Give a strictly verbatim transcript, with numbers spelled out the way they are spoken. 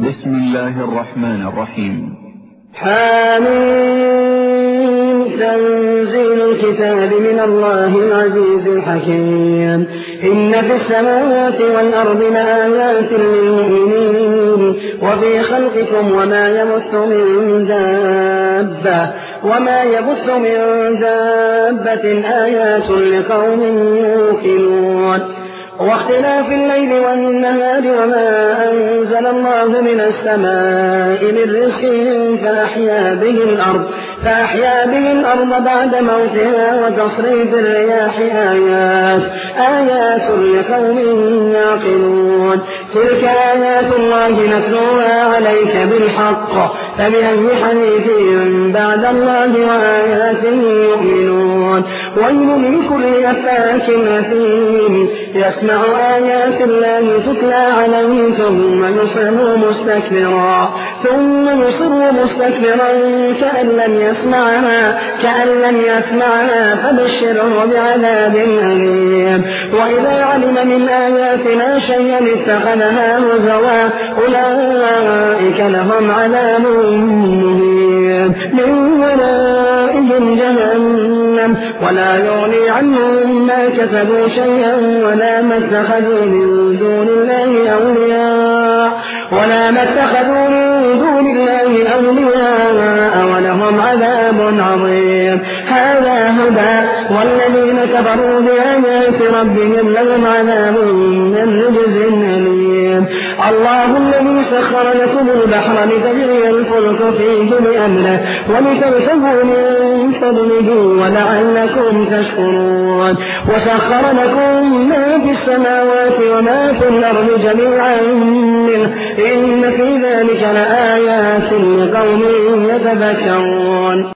بسم الله الرحمن الرحيم. حامين. تنزيل الكتاب من الله العزيز الحكيم. إن في السماوات والأرض لآيات للمؤمنين وفي خلقكم وما يبث من دابة وما يبث من دابة آيات لقوم يوقنون. واختلاف الليل والنهار وما أنزل الله من السماء من رزق فأحيا به الأرض فأحيا به الأرض بعد موتها وتصريف الرياح آيات آيات لقوم يعقلون. تلك آيات الله نتلوها عليك بالحق فبأي حديث بعد الله وآياته يؤمنون. ويل لكل أفاك أثيم يسمع آيات الله تتلى عليه ثم يصر مستكبرا ثم يصر مستكبرا كأن لم يسمعها كأن لم يسمعها فبشره بعذاب أليم. وإذا علم من آياتنا شيئا اتخذها هزوا أولئك لهم عذاب مهين من ورائهم جهنم ولا يغني عنهم ما كسبوا شيئا ولا ما اتخذوا من دون الله أولياء ولا ما اتخذوا من دون الله أولياء ولهم عذاب عظيم. هذا هدى والذين كفروا بآيات ربهم لهم عذاب من رجز أليم. الله الذي سخر لكم البحر لتجري الفلك فيه بأمره ولتبتغوا من فضله ولعلكم تشكرون. وسخر لكم ما في السماوات وما في الأرض جميعا منه إن في ذلك لآيات لقوم يتفكرون.